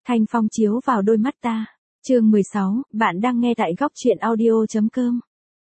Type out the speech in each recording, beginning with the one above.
Thanh phong chiếu vào đôi mắt ta. Chương 16, bạn đang nghe tại góc truyện audio.com.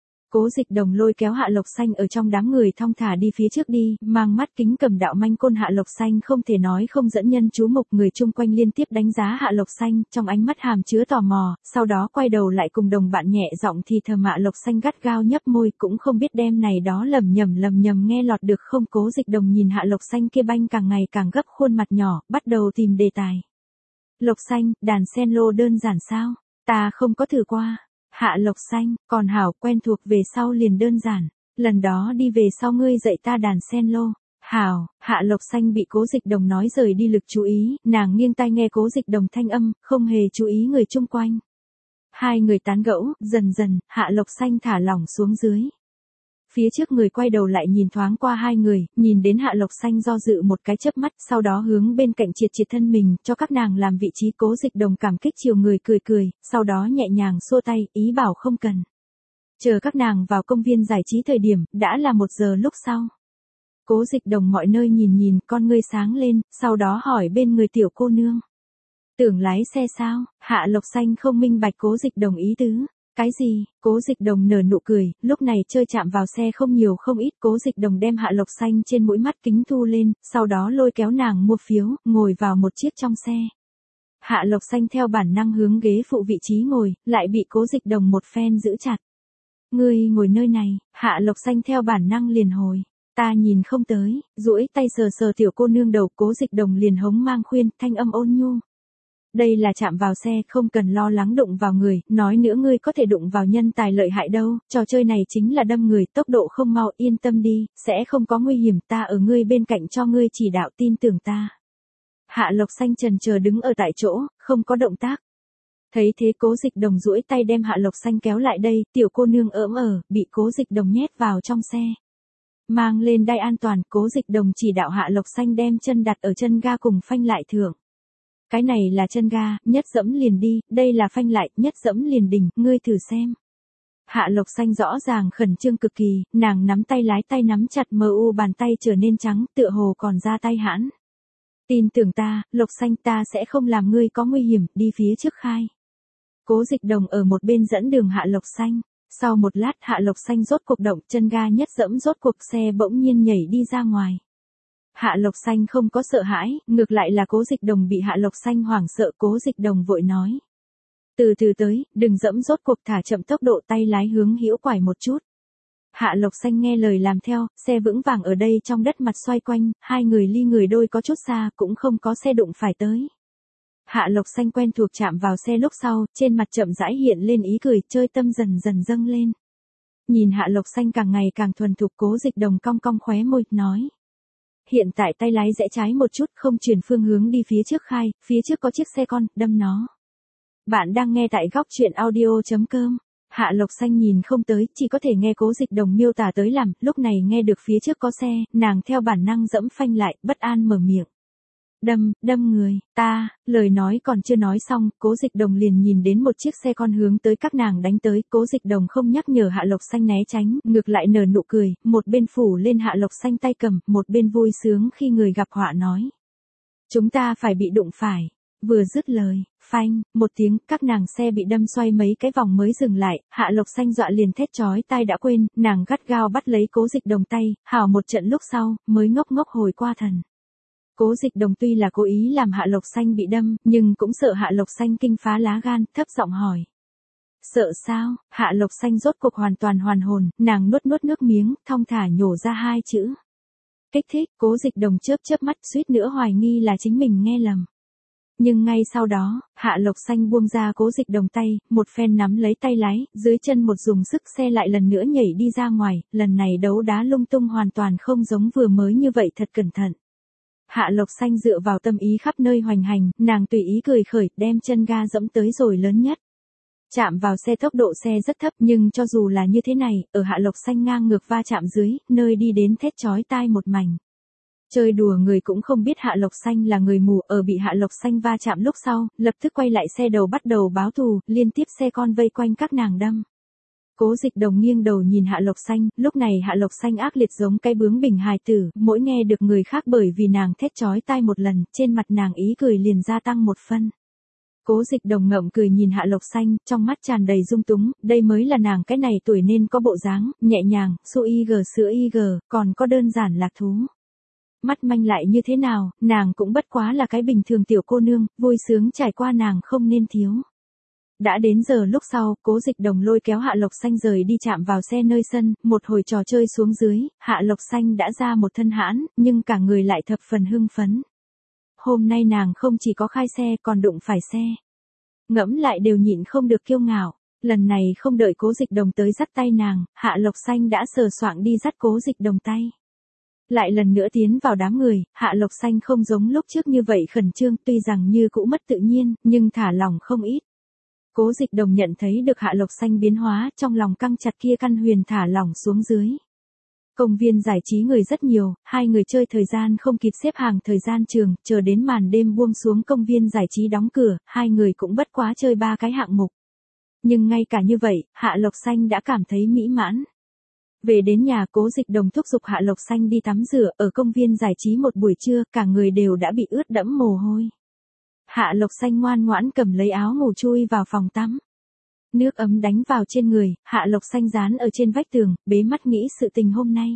Cố Dịch Đồng lôi kéo Hạ Lộc Xanh ở trong đám người thong thả đi phía trước đi, mang mắt kính cầm đạo manh côn. Hạ Lộc Xanh không thể nói không dẫn nhân chú mục, người chung quanh liên tiếp đánh giá Hạ Lộc Xanh, trong ánh mắt hàm chứa tò mò, sau đó quay đầu lại cùng đồng bạn nhẹ giọng thì thầm. Hạ Lộc Xanh gắt gao nhấp môi, cũng không biết đem này đó lầm nhầm nghe lọt được không. Cố Dịch Đồng nhìn Hạ Lộc Xanh kia banh càng ngày càng gấp khuôn mặt nhỏ, bắt đầu tìm đề tài. Lộc Xanh, đàn sen lô đơn giản sao? Ta không có thử qua. Hạ Lộc Xanh, còn hảo, quen thuộc về sau liền đơn giản. Lần đó đi về sau ngươi dạy ta đàn sen lô. Hảo. Hạ Lộc Xanh bị Cố Dịch Đồng nói rời đi lực chú ý, nàng nghiêng tai nghe Cố Dịch Đồng thanh âm, không hề chú ý người chung quanh. Hai người tán gẫu, dần dần, Hạ Lộc Xanh thả lỏng xuống dưới. Phía trước người quay đầu lại nhìn thoáng qua hai người, nhìn đến Hạ Lộc Xanh do dự một cái chớp mắt, sau đó hướng bên cạnh triệt thân mình, cho các nàng làm vị trí. Cố Dịch Đồng cảm kích chiều người cười, sau đó nhẹ nhàng xua tay, ý bảo không cần. Chờ các nàng vào công viên giải trí thời điểm, đã là 1 giờ lúc sau. Cố Dịch Đồng mọi nơi nhìn, con ngươi sáng lên, sau đó hỏi bên người tiểu cô nương. Tưởng lái xe sao? Hạ Lộc Xanh không minh bạch Cố Dịch Đồng ý tứ. Cái gì? Cố Dịch Đồng nở nụ cười, lúc này chơi chạm vào xe không nhiều không ít. Cố Dịch Đồng đem Hạ Lộc Xanh trên mũi mắt kính thu lên, sau đó lôi kéo nàng mua phiếu, ngồi vào một chiếc trong xe. Hạ Lộc Xanh theo bản năng hướng ghế phụ vị trí ngồi, lại bị Cố Dịch Đồng một phen giữ chặt. Ngươi ngồi nơi này. Hạ Lộc Xanh theo bản năng liền hồi. Ta nhìn không tới, duỗi tay sờ tiểu cô nương đầu. Cố Dịch Đồng liền hống mang khuyên, thanh âm ôn nhu. Đây là chạm vào xe, không cần lo lắng đụng vào người, nói nữa ngươi có thể đụng vào nhân tài lợi hại đâu, trò chơi này chính là đâm người, tốc độ không mau, yên tâm đi, sẽ không có nguy hiểm, ta ở ngươi bên cạnh cho ngươi chỉ đạo, tin tưởng ta. Hạ Lộc Xanh chần chờ đứng ở tại chỗ, không có động tác. Thấy thế Cố Dịch Đồng duỗi tay đem Hạ Lộc Xanh kéo lại đây, tiểu cô nương bị Cố Dịch Đồng nhét vào trong xe. Mang lên đai an toàn, Cố Dịch Đồng chỉ đạo Hạ Lộc Xanh đem chân đặt ở chân ga cùng phanh lại thượng. Cái này là chân ga, nhất dẫm liền đi, đây là phanh lại, nhất dẫm liền đình, ngươi thử xem. Hạ Lộc Xanh rõ ràng khẩn trương cực kỳ, nàng nắm tay lái, tay nắm chặt, bàn tay trở nên trắng, tựa hồ còn ra tay hãn. Tin tưởng ta, Lộc Xanh, ta sẽ không làm ngươi có nguy hiểm, đi phía trước khai. Cố Dịch Đồng ở một bên dẫn đường Hạ Lộc Xanh. Sau một lát Hạ Lộc Xanh rốt cuộc động, chân ga nhất dẫm, rốt cuộc xe bỗng nhiên nhảy đi ra ngoài. Hạ Lộc Xanh không có sợ hãi, ngược lại là Cố Dịch Đồng bị Hạ Lộc Xanh hoảng sợ. Cố Dịch Đồng vội nói. Từ từ tới, đừng dẫm, rốt cuộc thả chậm tốc độ, tay lái hướng hữu quải một chút. Hạ Lộc Xanh nghe lời làm theo, xe vững vàng ở đây trong đất mặt xoay quanh, hai người ly người đôi có chút xa, cũng không có xe đụng phải tới. Hạ Lộc Xanh quen thuộc chạm vào xe lúc sau, trên mặt chậm rãi hiện lên ý cười, chơi tâm dần dần dâng lên. Nhìn Hạ Lộc Xanh càng ngày càng thuần thục, Cố Dịch Đồng cong cong khóe môi, nói. Hiện tại tay lái rẽ trái một chút, không chuyển phương hướng đi phía trước khai, phía trước có chiếc xe con, đâm nó. Bạn đang nghe tại góc truyện audio.com. Hạ Lộc Xanh nhìn không tới, chỉ có thể nghe Cố Dịch Đồng miêu tả tới làm, lúc này nghe được phía trước có xe, nàng theo bản năng dẫm phanh lại, bất an mở miệng. Đâm người, ta, lời nói còn chưa nói xong, Cố Dịch Đồng liền nhìn đến một chiếc xe con hướng tới các nàng đánh tới. Cố Dịch Đồng không nhắc nhở Hạ Lộc Xanh né tránh, ngược lại nở nụ cười, một bên phủ lên Hạ Lộc Xanh tay cầm, một bên vui sướng khi người gặp họa nói. Chúng ta phải bị đụng phải. Vừa dứt lời, phanh, một tiếng, các nàng xe bị đâm xoay mấy cái vòng mới dừng lại. Hạ Lộc Xanh dọa liền thét chói tai đã quên, nàng gắt gao bắt lấy Cố Dịch Đồng tay, hảo một trận lúc sau, mới ngốc hồi qua thần. Cố Dịch Đồng tuy là cố ý làm Hạ Lộc Xanh bị đâm, nhưng cũng sợ Hạ Lộc Xanh kinh phá lá gan, thấp giọng hỏi. Sợ sao? Hạ Lộc Xanh rốt cuộc hoàn toàn hoàn hồn, nàng nuốt nước miếng, thong thả nhổ ra 2 chữ. Kích thích. Cố Dịch Đồng chớp mắt, suýt nữa hoài nghi là chính mình nghe lầm. Nhưng ngay sau đó, Hạ Lộc Xanh buông ra Cố Dịch Đồng tay, một phen nắm lấy tay lái, dưới chân một dùng sức, xe lại lần nữa nhảy đi ra ngoài, lần này đấu đá lung tung, hoàn toàn không giống vừa mới như vậy, thật cẩn thận. Hạ Lộc Xanh dựa vào tâm ý khắp nơi hoành hành, nàng tùy ý cười khởi, đem chân ga dẫm tới rồi lớn nhất. Chạm vào xe, tốc độ xe rất thấp, nhưng cho dù là như thế này, ở Hạ Lộc Xanh ngang ngược va chạm dưới, nơi đi đến thét chói tai một mảnh. Chơi đùa người cũng không biết Hạ Lộc Xanh là người mù, ở bị Hạ Lộc Xanh va chạm lúc sau, lập tức quay lại xe đầu bắt đầu báo thù, liên tiếp xe con vây quanh các nàng đâm. Cố Dịch Đồng nghiêng đầu nhìn Hạ Lộc Xanh, lúc này Hạ Lộc Xanh ác liệt giống cái bướng bỉnh hài tử, mỗi nghe được người khác bởi vì nàng thét chói tai một lần, trên mặt nàng ý cười liền gia tăng một phân. Cố Dịch Đồng ngậm cười nhìn Hạ Lộc Xanh, trong mắt tràn đầy dung túng, đây mới là nàng cái này tuổi nên có bộ dáng, nhẹ nhàng, su ig sữa ig, còn có đơn giản lạc thú. Mắt manh lại như thế nào, nàng cũng bất quá là cái bình thường tiểu cô nương, vui sướng trải qua nàng không nên thiếu. Đã đến giờ lúc sau, Cố Dịch Đồng lôi kéo Hạ Lộc Xanh rời đi chạm vào xe nơi sân, một hồi trò chơi xuống dưới, Hạ Lộc Xanh đã ra một thân hãn, nhưng cả người lại thập phần hưng phấn. Hôm nay nàng không chỉ có khai xe còn đụng phải xe. Ngẫm lại đều nhịn không được kiêu ngạo, lần này không đợi Cố Dịch Đồng tới dắt tay nàng, Hạ Lộc Xanh đã sờ soạng đi dắt Cố Dịch Đồng tay. Lại lần nữa tiến vào đám người, Hạ Lộc Xanh không giống lúc trước như vậy khẩn trương, tuy rằng như cũ mất tự nhiên, nhưng thả lòng không ít. Cố Dịch Đồng nhận thấy được Hạ Lộc Xanh biến hóa, trong lòng căng chặt kia căn huyền thả lỏng xuống dưới. Công viên giải trí người rất nhiều, hai người chơi thời gian không kịp xếp hàng thời gian trường, chờ đến màn đêm buông xuống công viên giải trí đóng cửa, hai người cũng bất quá chơi 3 cái hạng mục. Nhưng ngay cả như vậy, Hạ Lộc Xanh đã cảm thấy mỹ mãn. Về đến nhà, Cố Dịch Đồng thúc giục Hạ Lộc Xanh đi tắm rửa, ở công viên giải trí một buổi trưa, cả người đều đã bị ướt đẫm mồ hôi. Hạ Lộc Xanh ngoan ngoãn cầm lấy áo ngủ chui vào phòng tắm. Nước ấm đánh vào trên người, Hạ Lộc Xanh dán ở trên vách tường, bế mắt nghĩ sự tình hôm nay.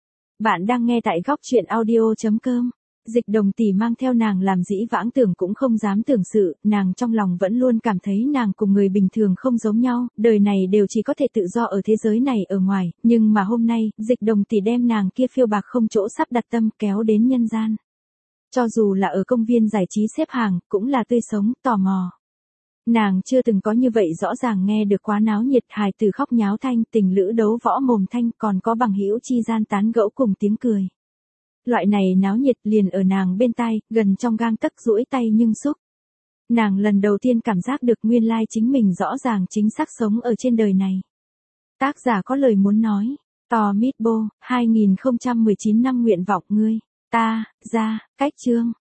Bạn đang nghe tại góc truyện audio.com. Dịch Đồng tỷ mang theo nàng làm dĩ vãng tưởng cũng không dám tưởng sự, nàng trong lòng vẫn luôn cảm thấy nàng cùng người bình thường không giống nhau, đời này đều chỉ có thể tự do ở thế giới này ở ngoài, nhưng mà hôm nay, Dịch Đồng tỷ đem nàng kia phiêu bạc không chỗ sắp đặt tâm kéo đến nhân gian. Cho dù là ở công viên giải trí xếp hàng, cũng là tươi sống, tò mò. Nàng chưa từng có như vậy rõ ràng nghe được quá náo nhiệt, hài tử khóc nháo thanh, tình lữ đấu võ mồm thanh, còn có bằng hữu chi gian tán gẫu cùng tiếng cười. Loại này náo nhiệt liền ở nàng bên tai, gần trong gang tấc duỗi tay nhưng xúc. Nàng lần đầu tiên cảm giác được nguyên lai chính mình rõ ràng chính xác sống ở trên đời này. Tác giả có lời muốn nói. Tò Mít Bô, 2019 năm nguyện vọng ngươi. Ta, ra, cách chương.